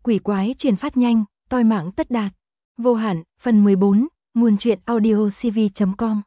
quỷ quái truyền phát nhanh, toi mạng tất đạt. Vô hạn, phần 14, nguồn truyện audio cv.com.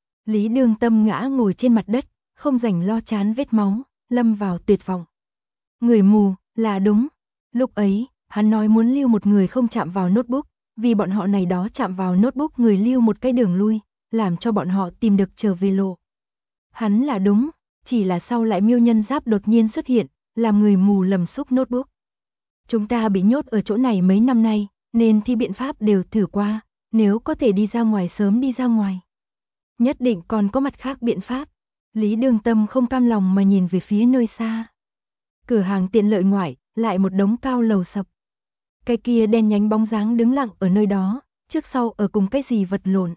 Lý Đương Tâm ngã ngồi trên mặt đất, không rảnh lo chán vết máu, lâm vào tuyệt vọng. Người mù, là đúng. Lúc ấy, hắn nói muốn lưu một người không chạm vào notebook, vì bọn họ này đó chạm vào notebook người lưu một cái đường lui, làm cho bọn họ tìm được trở về lộ. Hắn là đúng, chỉ là sau lại Miêu Nhân Giáp đột nhiên xuất hiện, làm người mù lầm xúc notebook. Chúng ta bị nhốt ở chỗ này mấy năm nay, nên thi biện pháp đều thử qua, nếu có thể đi ra ngoài sớm đi ra ngoài. Nhất định còn có mặt khác biện pháp. Lý Đương Tâm không cam lòng mà nhìn về phía nơi xa. Cửa hàng tiện lợi ngoại, lại một đống cao lầu sập. Cái kia đen nhánh bóng dáng đứng lặng ở nơi đó, trước sau ở cùng cái gì vật lộn.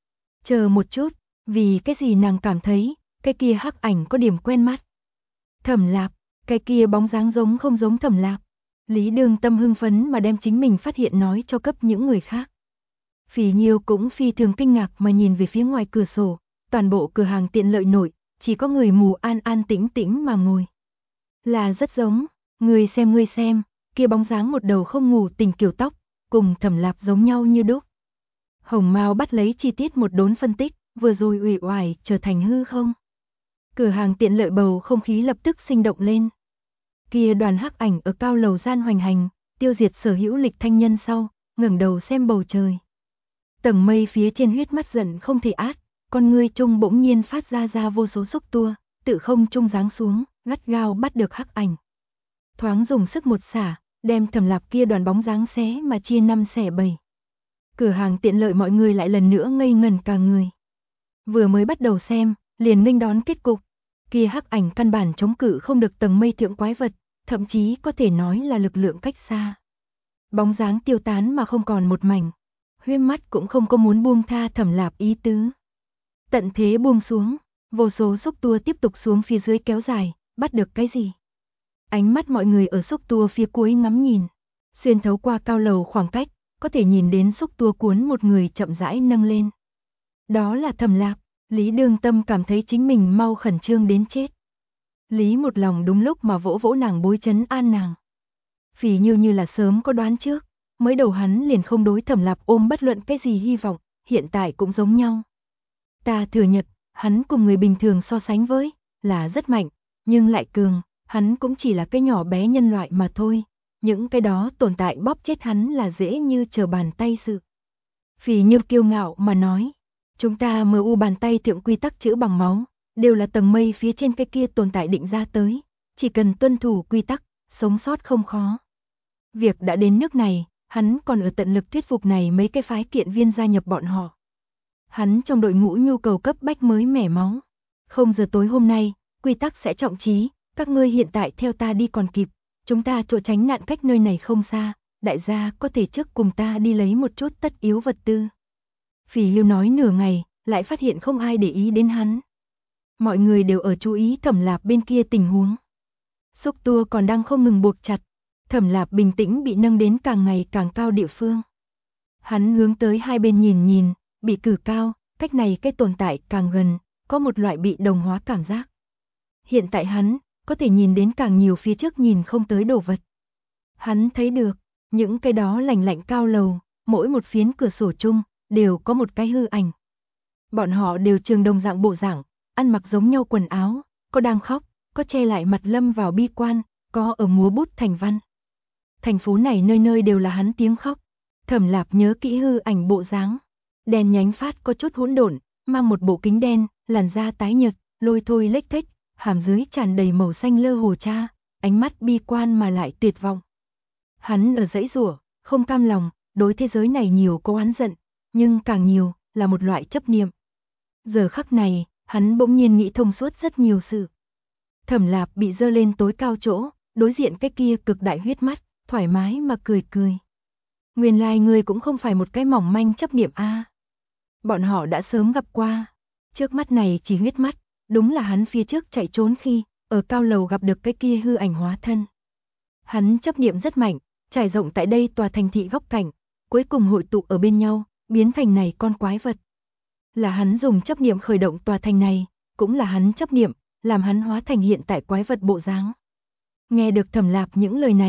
Chờ một chút, vì cái gì nàng cảm thấy, cái kia hắc ảnh có điểm quen mắt. Thẩm Lạp, cái kia bóng dáng giống không giống Thẩm Lạp. Lý Đương Tâm hưng phấn mà đem chính mình phát hiện nói cho cấp những người khác. Phỉ Nhiêu cũng phi thường kinh ngạc mà nhìn về phía ngoài cửa sổ, toàn bộ cửa hàng tiện lợi nội, chỉ có người mù an an tĩnh tĩnh mà ngồi. Là rất giống, ngươi xem, kia bóng dáng một đầu không ngủ tỉnh kiểu tóc, cùng Thẩm Lạp giống nhau như đúc. Hồng Mao bắt lấy chi tiết một đốn phân tích, vừa rồi uể oải trở thành hư không. Cửa hàng tiện lợi bầu không khí lập tức sinh động lên. Kia đoàn hắc ảnh ở cao lầu gian hoành hành, tiêu diệt sở hữu lịch thanh nhân sau, ngẩng đầu xem bầu trời. Tầng mây phía trên huyết mắt giận không thể át, con ngươi trung bỗng nhiên phát ra vô số xúc tua, tự không trung giáng xuống, gắt gao bắt được hắc ảnh. Thoáng dùng sức một xả, đem Thẩm Lạp kia đoàn bóng dáng xé mà chia 5 xẻ 7. Cửa hàng tiện lợi mọi người lại lần nữa ngây ngẩn cả người. Vừa mới bắt đầu xem, liền nghênh đón kết cục. Kia hắc ảnh căn bản chống cự không được tầng mây thượng quái vật, thậm chí có thể nói là lực lượng cách xa. Bóng dáng tiêu tán mà không còn một mảnh. Huyết mắt cũng không có muốn buông tha Thẩm Lạp ý tứ. Tận thế buông xuống, vô số xúc tua tiếp tục xuống phía dưới kéo dài, bắt được cái gì? Ánh mắt mọi người ở xúc tua phía cuối ngắm nhìn, xuyên thấu qua cao lầu khoảng cách, có thể nhìn đến xúc tua cuốn một người chậm rãi nâng lên. Đó là Thẩm Lạp. Lý Đương Tâm cảm thấy chính mình mau khẩn trương đến chết. Lý một lòng đúng lúc mà vỗ vỗ nàng bối trấn an nàng. Phỉ Nhiêu như là sớm có đoán trước, mới đầu hắn liền không đối Thẩm Lạp ôm bất luận cái gì hy vọng, hiện tại cũng giống nhau. Ta thừa nhận, hắn cùng người bình thường so sánh với, là rất mạnh, nhưng lại cường, hắn cũng chỉ là cái nhỏ bé nhân loại mà thôi, những cái đó tồn tại bóp chết hắn là dễ như trở bàn tay sự. Phỉ Nhiêu kiêu ngạo mà nói. Chúng ta MU bàn tay thượng quy tắc chữ bằng máu, đều là tầng mây phía trên cái kia tồn tại định ra tới, chỉ cần tuân thủ quy tắc, sống sót không khó. Việc đã đến nước này, hắn còn ở tận lực thuyết phục này mấy cái phái kiện viên gia nhập bọn họ. Hắn trong đội ngũ nhu cầu cấp bách mới mẻ máu. 0 giờ tối hôm nay, quy tắc sẽ trọng trí, các ngươi hiện tại theo ta đi còn kịp, chúng ta chỗ tránh nạn cách nơi này không xa, đại gia có thể trước cùng ta đi lấy một chút tất yếu vật tư. Phỉ Nhiêu nói nửa ngày, lại phát hiện không ai để ý đến hắn. Mọi người đều ở chú ý Thẩm Lạp bên kia tình huống. Xúc tua còn đang không ngừng buộc chặt, Thẩm Lạp bình tĩnh bị nâng đến càng ngày càng cao địa phương. Hắn hướng tới hai bên nhìn nhìn, bị cử cao, cách này cái tồn tại càng gần, có một loại bị đồng hóa cảm giác. Hiện tại hắn có thể nhìn đến càng nhiều phía trước nhìn không tới đồ vật. Hắn thấy được, những cái đó lạnh lạnh cao lầu, mỗi một phiến cửa sổ chung đều có một cái hư ảnh. Bọn họ đều trường đồng dạng bộ dạng, ăn mặc giống nhau quần áo, có đang khóc, có che lại mặt lâm vào bi quan, có ở múa bút thành văn. Thành phố này nơi nơi đều là hắn tiếng khóc. Thẩm Lạp nhớ kỹ hư ảnh bộ dáng, đèn nhánh phát có chút hỗn độn, mang một bộ kính đen, làn da tái nhợt, lôi thôi lếch thếch, hàm dưới tràn đầy màu xanh lơ hồ cha, ánh mắt bi quan mà lại tuyệt vọng. Hắn ở giãy giụa, không cam lòng, đối thế giới này nhiều có oán giận, nhưng càng nhiều là một loại chấp niệm. Giờ khắc này, hắn bỗng nhiên nghĩ thông suốt rất nhiều sự. Thẩm Lạp bị dơ lên tối cao chỗ, đối diện cái kia cực đại huyết mắt, thoải mái mà cười cười. Nguyên lai người cũng không phải một cái mỏng manh chấp niệm a. Bọn họ đã sớm gặp qua. Trước mắt này chỉ huyết mắt, đúng là hắn phía trước chạy trốn khi ở cao lầu gặp được cái kia hư ảnh hóa thân. Hắn chấp niệm rất mạnh, trải rộng tại đây tòa thành thị góc cạnh, cuối cùng hội tụ ở bên nhau, biến thành này con quái vật. Là hắn dùng chấp niệm khởi động tòa thành này, cũng là hắn chấp niệm, làm hắn hóa thành hiện tại quái vật bộ dáng. Nghe được Thẩm Lạp những lời này,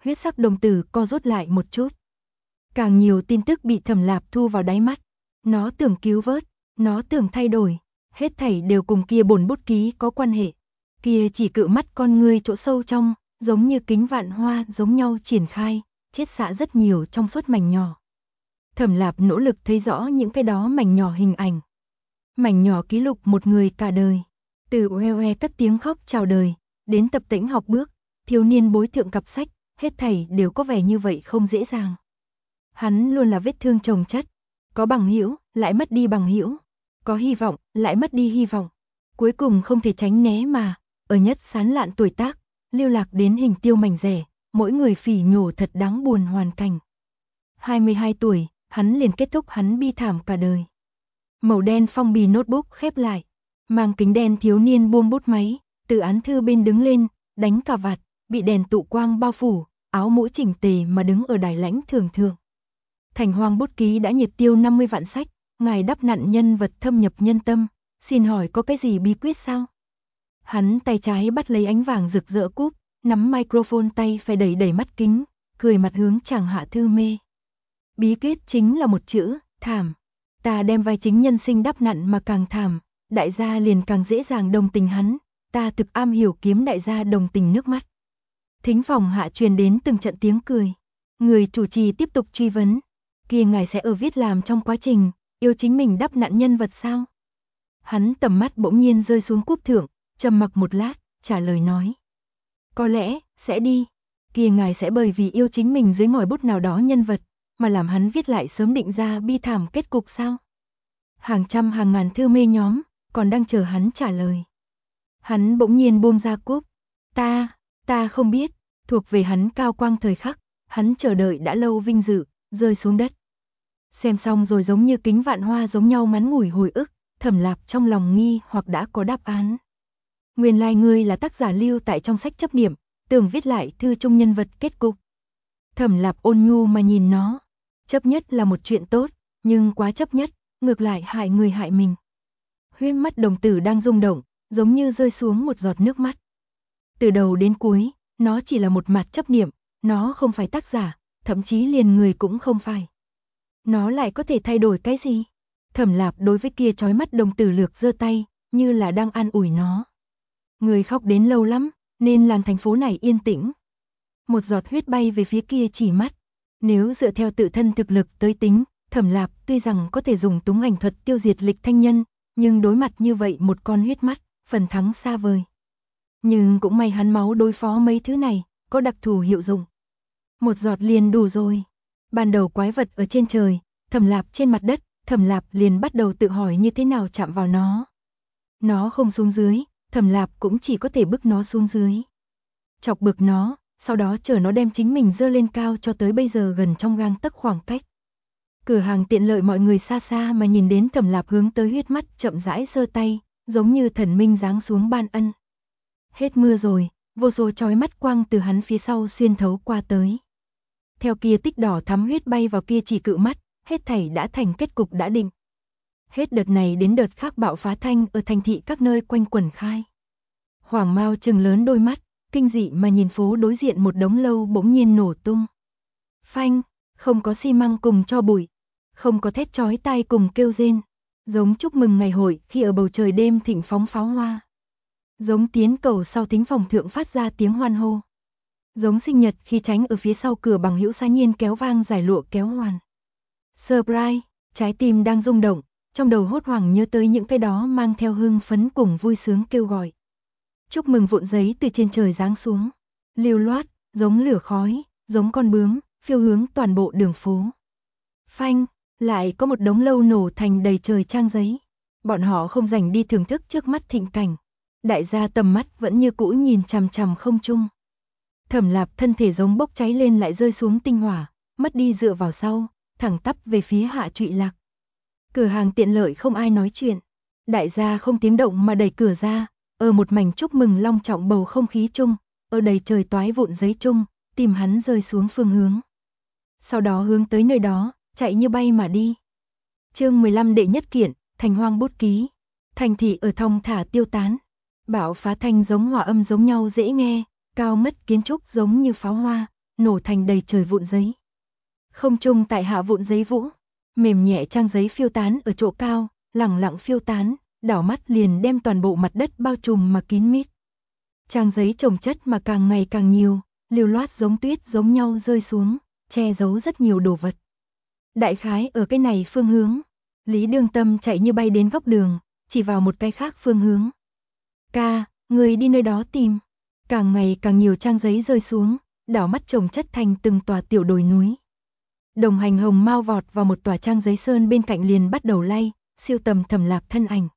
Huyết sắc đồng tử co rút lại một chút. Càng nhiều tin tức bị Thẩm Lạp thu vào đáy mắt. Nó tưởng cứu vớt, nó tưởng thay đổi, hết thảy đều cùng kia bổn bút ký có quan hệ. Kia chỉ cự mắt con ngươi chỗ sâu trong, giống như kính vạn hoa giống nhau triển khai, chiết xạ rất nhiều trong suốt mảnh nhỏ. Thẩm Lạp nỗ lực thấy rõ những cái đó mảnh nhỏ hình ảnh. Mảnh nhỏ ký lục một người cả đời. Từ oe oe cất tiếng khóc chào đời, đến tập tễnh học bước, thiếu niên bối thượng cặp sách, hết thảy đều có vẻ như vậy không dễ dàng. Hắn luôn là vết thương chồng chất, có bằng hữu, lại mất đi bằng hữu, có hy vọng, lại mất đi hy vọng. Cuối cùng không thể tránh né mà, ở nhất sán lạn tuổi tác, lưu lạc đến hình tiêu mảnh rẻ, mỗi người phỉ nhổ thật đáng buồn hoàn cảnh. 22 tuổi, hắn liền kết thúc hắn bi thảm cả đời. Màu đen phong bì notebook khép lại, mang kính đen thiếu niên buông bút máy, từ án thư bên đứng lên, đánh cà vạt, bị đèn tụ quang bao phủ, áo mũ chỉnh tề mà đứng ở đài lãnh thường thường. Thành Hoang bút ký đã nhiệt tiêu 50 vạn sách, ngài đắp nặn nhân vật thâm nhập nhân tâm, xin hỏi có cái gì bí quyết sao? Hắn tay trái bắt lấy ánh vàng rực rỡ cúp, nắm microphone tay phải đẩy đẩy mắt kính, cười mặt hướng chàng Hạ Thư Mê. Bí quyết chính là một chữ, thảm. Ta đem vai chính nhân sinh đắp nặn mà càng thảm, đại gia liền càng dễ dàng đồng tình hắn, ta thực am hiểu kiếm đại gia đồng tình nước mắt. Thính phòng hạ truyền đến từng trận tiếng cười. Người chủ trì tiếp tục truy vấn. Kia ngài sẽ ở viết làm trong quá trình, yêu chính mình đắp nặn nhân vật sao? Hắn tầm mắt bỗng nhiên rơi xuống cúp thượng, trầm mặc một lát, trả lời nói. Có lẽ, sẽ đi. Kia ngài sẽ bởi vì yêu chính mình dưới ngòi bút nào đó nhân vật, mà làm hắn viết lại sớm định ra bi thảm kết cục sao? Hàng trăm hàng ngàn thư mê nhóm, còn đang chờ hắn trả lời. Hắn bỗng nhiên buông ra cúp. Ta không biết, thuộc về hắn cao quang thời khắc, hắn chờ đợi đã lâu vinh dự, rơi xuống đất. Xem xong rồi giống như kính vạn hoa giống nhau ngắn ngủi hồi ức, Thẩm Lạp trong lòng nghi hoặc đã có đáp án. Nguyên lai ngươi là tác giả lưu tại trong sách chấp niệm, tưởng viết lại thư chung nhân vật kết cục. Thẩm Lạp ôn nhu mà nhìn nó, chấp nhất là một chuyện tốt, nhưng quá chấp nhất, ngược lại hại người hại mình. Huyết mắt đồng tử đang rung động, giống như rơi xuống một giọt nước mắt. Từ đầu đến cuối, nó chỉ là một mặt chấp niệm, nó không phải tác giả, thậm chí liền người cũng không phải. Nó lại có thể thay đổi cái gì? Thẩm Lạp đối với kia trói mắt đồng tử lược giơ tay, như là đang an ủi nó. Người khóc đến lâu lắm, nên làm thành phố này yên tĩnh. Một giọt huyết bay về phía kia chỉ mắt. Nếu dựa theo tự thân thực lực tới tính, Thẩm Lạp tuy rằng có thể dùng túng ảnh thuật tiêu diệt lịch thanh nhân, nhưng đối mặt như vậy một con huyết mắt, phần thắng xa vời. Nhưng cũng may hắn máu đối phó mấy thứ này, có đặc thù hiệu dụng. Một giọt liền đủ rồi. Ban đầu quái vật ở trên trời, Thẩm Lạp trên mặt đất, Thẩm Lạp liền bắt đầu tự hỏi như thế nào chạm vào nó. Nó không xuống dưới, Thẩm Lạp cũng chỉ có thể bức nó xuống dưới. Chọc bực nó, sau đó chờ nó đem chính mình dơ lên cao cho tới bây giờ gần trong gang tấc khoảng cách. Cửa hàng tiện lợi mọi người xa xa mà nhìn đến Thẩm Lạp hướng tới huyết mắt chậm rãi giơ tay, giống như thần minh giáng xuống ban ân. Hết mưa rồi, vô số chói mắt quang từ hắn phía sau xuyên thấu qua tới. Theo kia tích đỏ thắm huyết bay vào kia chỉ cự mắt, hết thảy đã thành kết cục đã định. Hết đợt này đến đợt khác bạo phá thanh ở thành thị các nơi quanh quẩn khai. Hoàng Mao trừng lớn đôi mắt, kinh dị mà nhìn phố đối diện một đống lâu bỗng nhiên nổ tung. Phanh, không có xi măng cùng cho bụi, không có thét chói tai cùng kêu rên, giống chúc mừng ngày hội khi ở bầu trời đêm thịnh phóng pháo hoa. Giống tiến cầu sau thính phòng thượng phát ra tiếng hoan hô. Giống sinh nhật khi tránh ở phía sau cửa bằng hữu xa nhiên kéo vang giải lụa kéo hoàn. Surprise, trái tim đang rung động, trong đầu hốt hoảng nhớ tới những cái đó mang theo hưng phấn cùng vui sướng kêu gọi. Chúc mừng vụn giấy từ trên trời giáng xuống, lưu loát, giống lửa khói, giống con bướm, phiêu hướng toàn bộ đường phố. Phanh, lại có một đống lâu nổ thành đầy trời trang giấy. Bọn họ không rảnh đi thưởng thức trước mắt thịnh cảnh. Đại gia tầm mắt vẫn như cũ nhìn chằm chằm không trung. Thẩm Lạp thân thể giống bốc cháy lên lại rơi xuống tinh hỏa, mất đi dựa vào sau, thẳng tắp về phía hạ trụy lạc. Cửa hàng tiện lợi không ai nói chuyện. Đại gia không tiếng động mà đẩy cửa ra, ở một mảnh chúc mừng long trọng bầu không khí chung, ở đầy trời toái vụn giấy chung, tìm hắn rơi xuống phương hướng. Sau đó hướng tới nơi đó, chạy như bay mà đi. Chương 15 đệ nhất kiện, Thành Hoang bút ký. Thành thị ở thong thả tiêu tán. Bạo phá thanh giống hòa âm giống nhau dễ nghe, cao ngất kiến trúc giống như pháo hoa, nổ thành đầy trời vụn giấy. Không trung tại hạ vụn giấy vũ, mềm nhẹ trang giấy phiêu tán ở chỗ cao, lẳng lặng phiêu tán, đảo mắt liền đem toàn bộ mặt đất bao trùm mà kín mít. Trang giấy chồng chất mà càng ngày càng nhiều, lưu loát giống tuyết giống nhau rơi xuống, che giấu rất nhiều đồ vật. Đại khái ở cái này phương hướng, Lý Đương Tâm chạy như bay đến góc đường, chỉ vào một cái khác phương hướng. Ca, người đi nơi đó tìm. Càng ngày càng nhiều trang giấy rơi xuống, đảo mắt chồng chất thành từng tòa tiểu đồi núi. Đồng hành Hồng Mao vọt vào một tòa trang giấy sơn bên cạnh liền bắt đầu lay, siêu tầm Thẩm Lạp thân ảnh.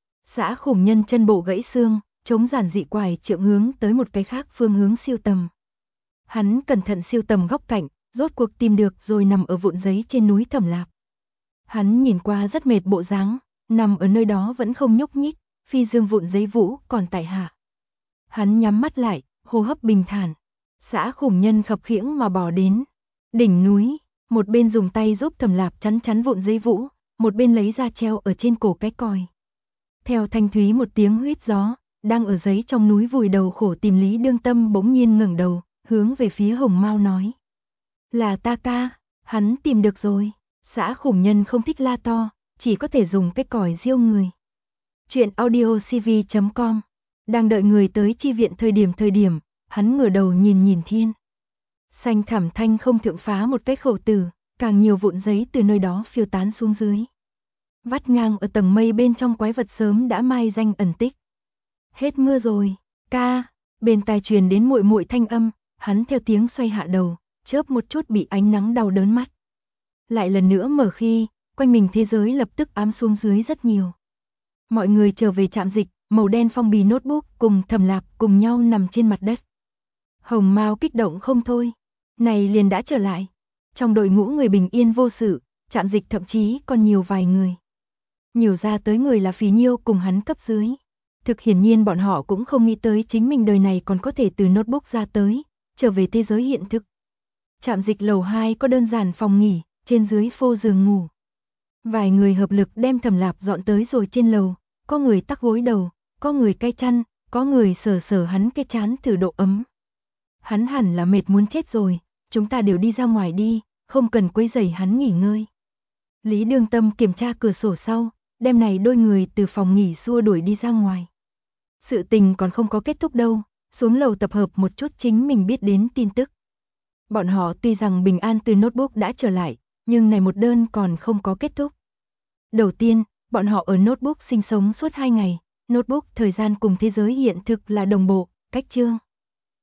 Xã Khủng Nhân chân bộ gãy xương, chống giản dị quải trượng hướng tới một cái khác phương hướng siêu tầm. Hắn cẩn thận siêu tầm góc cạnh, rốt cuộc tìm được rồi nằm ở vụn giấy trên núi Thẩm Lạp. Hắn nhìn qua rất mệt bộ dáng, nằm ở nơi đó vẫn không nhúc nhích, phi dương vụn giấy vũ còn tại hạ. Hắn nhắm mắt lại, hô hấp bình thản. Xã Khủng Nhân khập khiễng mà bò đến đỉnh núi, một bên dùng tay giúp Thẩm Lạp chắn chắn vụn giấy vũ, một bên lấy ra treo ở trên cổ cái còi. Theo thanh thúy một tiếng huýt gió, đang ở giấy trong núi vùi đầu khổ tìm Lý Đương Tâm bỗng nhiên ngẩng đầu, hướng về phía Hồng Mao nói: "Là ta ca, hắn tìm được rồi." Xã Khủng Nhân không thích la to, chỉ có thể dùng cái còi riêu người. Chuyện audiocv.com. Đang đợi người tới chi viện thời điểm, hắn ngửa đầu nhìn thiên. Xanh thẳm thanh không thượng phá một cái khẩu tử, càng nhiều vụn giấy từ nơi đó phiêu tán xuống dưới. Vắt ngang ở tầng mây bên trong quái vật sớm đã mai danh ẩn tích. Hết mưa rồi, ca, bên tai truyền đến muội muội thanh âm, hắn theo tiếng xoay hạ đầu, chớp một chút bị ánh nắng đau đớn mắt. Lại lần nữa mở khi, quanh mình thế giới lập tức ám xuống dưới rất nhiều. Mọi người trở về trạm dịch, màu đen phong bì notebook cùng Thẩm Lạp cùng nhau nằm trên mặt đất. Hồng Mao kích động không thôi, này liền đã trở lại. Trong đội ngũ người bình yên vô sự, trạm dịch thậm chí còn nhiều vài người. Nhiều ra tới người là Phí Nhiêu cùng hắn cấp dưới. Thực hiển nhiên bọn họ cũng không nghĩ tới chính mình đời này còn có thể từ notebook ra tới, trở về thế giới hiện thực. Trạm dịch lầu 2 có đơn giản phòng nghỉ, trên dưới phô giường ngủ. Vài người hợp lực đem Thẩm Lạp dọn tới rồi trên lầu, có người tắc gối đầu, có người cay chăn, có người sờ hắn cái trán thử độ ấm. Hắn hẳn là mệt muốn chết rồi, chúng ta đều đi ra ngoài đi, không cần quấy rầy hắn nghỉ ngơi. Lý Đương Tâm kiểm tra cửa sổ sau, đem này đôi người từ phòng nghỉ xua đuổi đi ra ngoài. Sự tình còn không có kết thúc đâu, xuống lầu tập hợp một chút chính mình biết đến tin tức. Bọn họ tuy rằng bình an từ notebook đã trở lại, nhưng này một đơn còn không có kết thúc. Đầu tiên, bọn họ ở notebook sinh sống suốt 2 ngày, notebook thời gian cùng thế giới hiện thực là đồng bộ, cách chương.